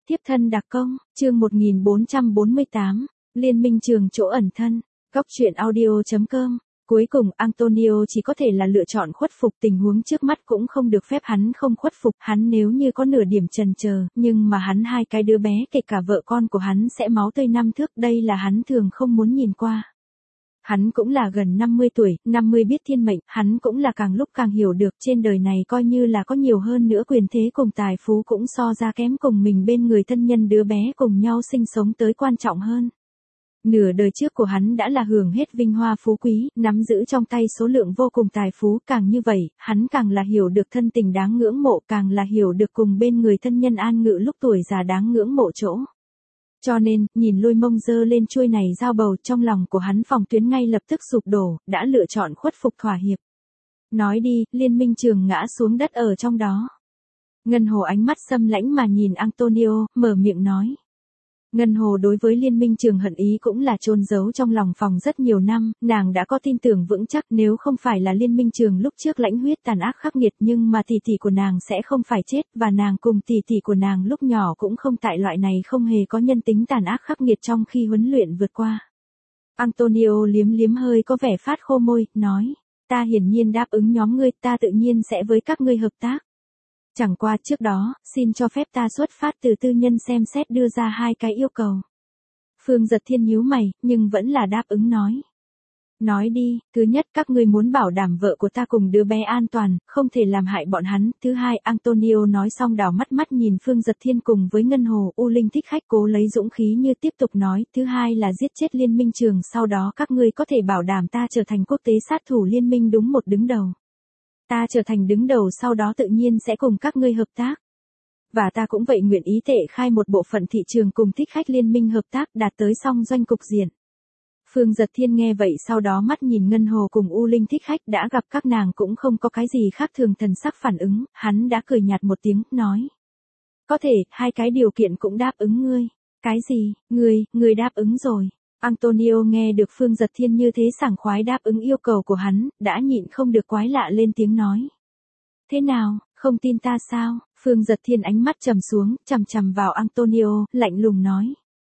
Tiếp thân đặc công, chương 1448, Liên minh trường chỗ ẩn thân, góc truyện audio.com. Cuối cùng Antonio chỉ có thể là lựa chọn khuất phục, tình huống trước mắt cũng không được phép hắn không khuất phục, hắn nếu như có nửa điểm chần chờ, nhưng mà hắn hai cái đứa bé kể cả vợ con của hắn sẽ máu tươi năm thước, đây là hắn thường không muốn nhìn qua. Hắn cũng là gần 50 tuổi, 50 biết thiên mệnh, hắn cũng là càng lúc càng hiểu được trên đời này coi như là có nhiều hơn nữa quyền thế cùng tài phú cũng so ra kém cùng mình bên người thân nhân đứa bé cùng nhau sinh sống tới quan trọng hơn. Nửa đời trước của hắn đã là hưởng hết vinh hoa phú quý, nắm giữ trong tay số lượng vô cùng tài phú, càng như vậy, hắn càng là hiểu được thân tình đáng ngưỡng mộ, càng là hiểu được cùng bên người thân nhân an ngự lúc tuổi già đáng ngưỡng mộ chỗ. Cho nên, nhìn Lôi Mông giơ lên chuôi này dao bầu, trong lòng của hắn phòng tuyến ngay lập tức sụp đổ, đã lựa chọn khuất phục thỏa hiệp. Nói đi, Liên minh trường ngã xuống đất ở trong đó. Ngân Hồ ánh mắt xâm lãnh mà nhìn Antonio, mở miệng nói. Ngân Hồ đối với Liên minh trường hận ý cũng là chôn giấu trong lòng phòng rất nhiều năm, nàng đã có tin tưởng vững chắc nếu không phải là Liên minh trường lúc trước lãnh huyết tàn ác khắc nghiệt nhưng mà tỷ tỷ của nàng sẽ không phải chết, và nàng cùng tỷ tỷ của nàng lúc nhỏ cũng không tại loại này không hề có nhân tính tàn ác khắc nghiệt trong khi huấn luyện vượt qua. Antonio liếm liếm hơi có vẻ phát khô môi, nói, ta hiển nhiên đáp ứng nhóm ngươi, ta tự nhiên sẽ với các ngươi hợp tác. Chẳng qua trước đó, xin cho phép ta xuất phát từ tư nhân xem xét đưa ra hai cái yêu cầu. Phương Giật Thiên nhíu mày, nhưng vẫn là đáp ứng nói. Nói đi, thứ nhất các ngươi muốn bảo đảm vợ của ta cùng đứa bé an toàn, không thể làm hại bọn hắn. Thứ hai, Antonio nói xong đảo mắt mắt nhìn Phương Giật Thiên cùng với Ngân Hồ, U Linh Thích Khách cố lấy dũng khí như tiếp tục nói. Thứ hai là giết chết Liên minh trường, sau đó các ngươi có thể bảo đảm ta trở thành quốc tế sát thủ liên minh đúng một đứng đầu. Ta trở thành đứng đầu sau đó tự nhiên sẽ cùng các ngươi hợp tác. Và ta cũng vậy nguyện ý tệ khai một bộ phận thị trường cùng Thích Khách liên minh hợp tác đạt tới song doanh cục diện. Phương Giật Thiên nghe vậy sau đó mắt nhìn Ngân Hồ cùng U Linh Thích Khách đã gặp các nàng cũng không có cái gì khác thường thần sắc phản ứng, hắn đã cười nhạt một tiếng, nói. Có thể, hai cái điều kiện cũng đáp ứng ngươi. Cái gì, ngươi đáp ứng rồi. Antonio nghe được Phương Giật Thiên như thế sảng khoái đáp ứng yêu cầu của hắn, đã nhịn không được quái lạ lên tiếng nói. Thế nào, không tin ta sao? Phương Giật Thiên ánh mắt trầm xuống, chằm chằm vào Antonio, lạnh lùng nói.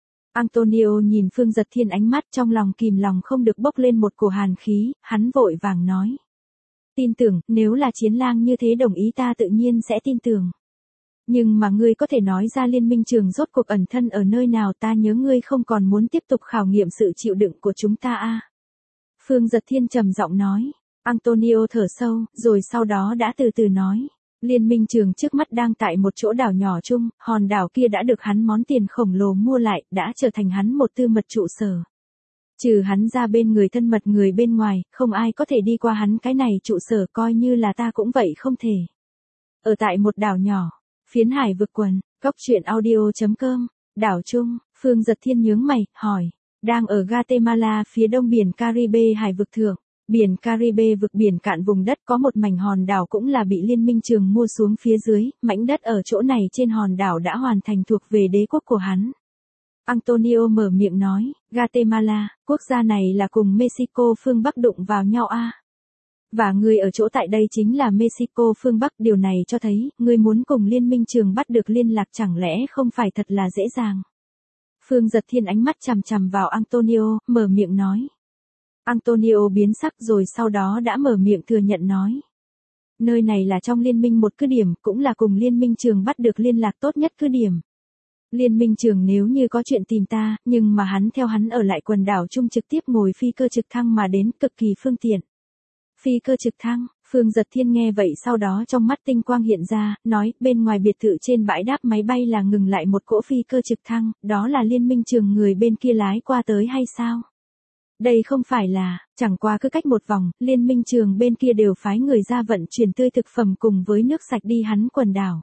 Antonio nhìn Phương Giật Thiên ánh mắt trong lòng kìm lòng không được bốc lên một cổ hàn khí, hắn vội vàng nói. Tin tưởng, nếu là Chiến Lang như thế đồng ý ta tự nhiên sẽ tin tưởng. Nhưng mà ngươi có thể nói ra Liên minh trường rốt cuộc ẩn thân ở nơi nào, ta nhớ ngươi không còn muốn tiếp tục khảo nghiệm sự chịu đựng của chúng ta à. Phương Giật Thiên trầm giọng nói. Antonio thở sâu, rồi sau đó đã từ từ nói. Liên minh trường trước mắt đang tại một chỗ đảo nhỏ chung, hòn đảo kia đã được hắn món tiền khổng lồ mua lại, đã trở thành hắn một tư mật trụ sở. Trừ hắn ra bên người thân mật người bên ngoài, không ai có thể đi qua hắn cái này trụ sở, coi như là ta cũng vậy không thể. Ở tại một đảo nhỏ. Phiến hải vực quần, góc truyện audio.com, đảo Trung, Phương Giật Thiên nhướng mày, hỏi, đang ở Guatemala phía đông biển Caribe hải vực thượng, biển Caribe vực biển cạn vùng đất có một mảnh hòn đảo cũng là bị Liên minh trường mua xuống phía dưới, mảnh đất ở chỗ này trên hòn đảo đã hoàn thành thuộc về đế quốc của hắn. Antonio mở miệng nói, Guatemala, quốc gia này là cùng Mexico phương Bắc đụng vào nhau à. Và người ở chỗ tại đây chính là Mexico phương Bắc, điều này cho thấy, người muốn cùng Liên minh trường bắt được liên lạc chẳng lẽ không phải thật là dễ dàng. Phương Giật Thiên ánh mắt chằm chằm vào Antonio, mở miệng nói. Antonio biến sắc rồi sau đó đã mở miệng thừa nhận nói. Nơi này là trong liên minh một cứ điểm, cũng là cùng Liên minh trường bắt được liên lạc tốt nhất cứ điểm. Liên minh trường nếu như có chuyện tìm ta, nhưng mà hắn theo hắn ở lại quần đảo chung trực tiếp ngồi phi cơ trực thăng mà đến, cực kỳ phương tiện. Phi cơ trực thăng, Phương Giật Thiên nghe vậy sau đó trong mắt tinh quang hiện ra, nói, bên ngoài biệt thự trên bãi đáp máy bay là ngừng lại một cỗ phi cơ trực thăng, đó là Liên minh trường người bên kia lái qua tới hay sao? Đây không phải là, chẳng qua cứ cách một vòng, Liên minh trường bên kia đều phái người ra vận chuyển tươi thực phẩm cùng với nước sạch đi hắn quần đảo.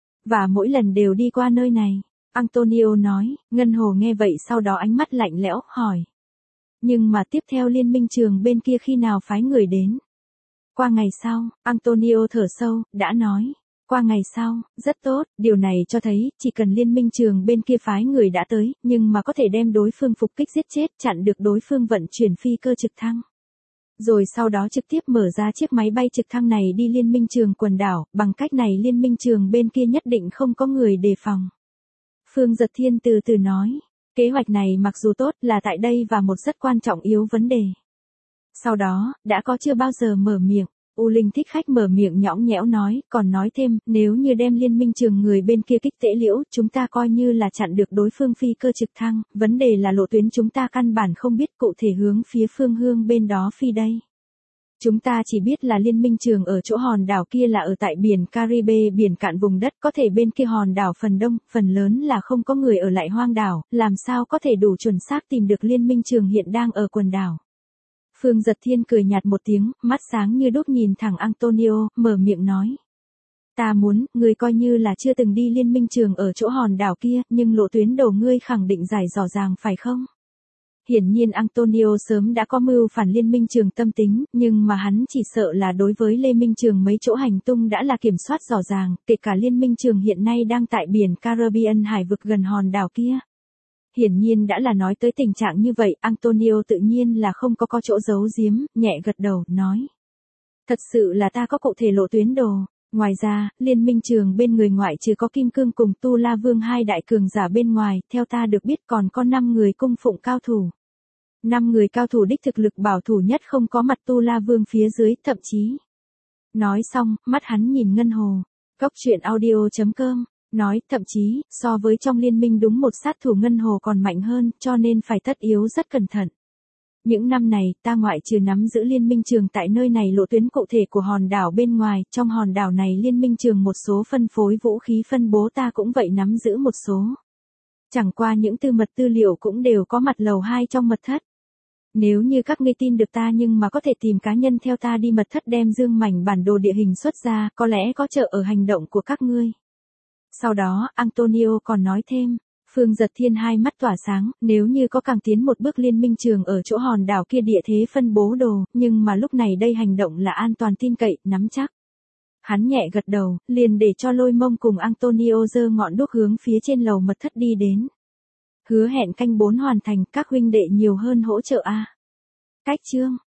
Và mỗi lần đều đi qua nơi này, Antonio nói, Ngân Hồ nghe vậy sau đó ánh mắt lạnh lẽo, hỏi. Nhưng mà tiếp theo Liên minh trường bên kia khi nào phái người đến? Qua ngày sau, Antonio thở sâu, đã nói. Qua ngày sau, rất tốt, điều này cho thấy, chỉ cần Liên minh trường bên kia phái người đã tới, nhưng mà có thể đem đối phương phục kích giết chết, chặn được đối phương vận chuyển phi cơ trực thăng. Rồi sau đó trực tiếp mở ra chiếc máy bay trực thăng này đi Liên minh trường quần đảo, bằng cách này Liên minh trường bên kia nhất định không có người đề phòng. Phương Giật Thiên từ từ nói. Kế hoạch này mặc dù tốt là tại đây và một rất quan trọng yếu vấn đề. Sau đó, đã có chưa bao giờ mở miệng. U Linh thích khách mở miệng nhõng nhẽo nói, còn nói thêm, nếu như đem liên minh trường người bên kia kích tễ liễu, chúng ta coi như là chặn được đối phương phi cơ trực thăng, vấn đề là lộ tuyến chúng ta căn bản không biết cụ thể hướng phía phương hướng bên đó phi đây. Chúng ta chỉ biết là liên minh trường ở chỗ hòn đảo kia là ở tại biển Caribe, biển cạn vùng đất, có thể bên kia hòn đảo phần đông, phần lớn là không có người ở lại hoang đảo, làm sao có thể đủ chuẩn xác tìm được liên minh trường hiện đang ở quần đảo. Phương Giật Thiên cười nhạt một tiếng, mắt sáng như đuốc nhìn thẳng Antonio, mở miệng nói. Ta muốn, ngươi coi như là chưa từng đi liên minh trường ở chỗ hòn đảo kia, nhưng lộ tuyến đầu ngươi khẳng định giải rõ ràng phải không? Hiển nhiên Antonio sớm đã có mưu phản liên minh trường tâm tính, nhưng mà hắn chỉ sợ là đối với Lê Minh Trường mấy chỗ hành tung đã là kiểm soát rõ ràng, kể cả liên minh trường hiện nay đang tại biển Caribbean hải vực gần hòn đảo kia. Hiển nhiên đã là nói tới tình trạng như vậy, Antonio tự nhiên là không có chỗ giấu giếm, nhẹ gật đầu, nói. Thật sự là ta có cụ thể lộ tuyến đồ. Ngoài ra, liên minh trường bên người ngoại trừ có Kim Cương cùng Tu La Vương hai đại cường giả bên ngoài, theo ta được biết còn có 5 người cung phụng cao thủ. 5 người cao thủ đích thực lực bảo thủ nhất không có mặt Tu La Vương phía dưới, thậm chí. Nói xong, mắt hắn nhìn Ngân Hồ. Góc truyện audio.com. Nói, thậm chí, so với trong liên minh đúng một sát thủ Ngân Hồ còn mạnh hơn, cho nên phải tất yếu rất cẩn thận. Những năm này, ta ngoại trừ nắm giữ liên minh trường tại nơi này lộ tuyến cụ thể của hòn đảo bên ngoài, trong hòn đảo này liên minh trường một số phân phối vũ khí phân bố ta cũng vậy nắm giữ một số. Chẳng qua những tư liệu cũng đều có mặt lầu 2 trong mật thất. Nếu như các ngươi tin được ta nhưng mà có thể tìm cá nhân theo ta đi mật thất đem dương mảnh bản đồ địa hình xuất ra, có lẽ có trợ ở hành động của các ngươi. Sau đó, Antonio còn nói thêm, Phương Giật Thiên hai mắt tỏa sáng, nếu như có càng tiến một bước liên minh trường ở chỗ hòn đảo kia địa thế phân bố đồ, nhưng mà lúc này đây hành động là an toàn tin cậy, nắm chắc. Hắn nhẹ gật đầu, liền để cho Lôi Mông cùng Antonio giơ ngọn đuốc hướng phía trên lầu mật thất đi đến. Hứa hẹn canh 4 hoàn thành, các huynh đệ nhiều hơn hỗ trợ a. Cách chương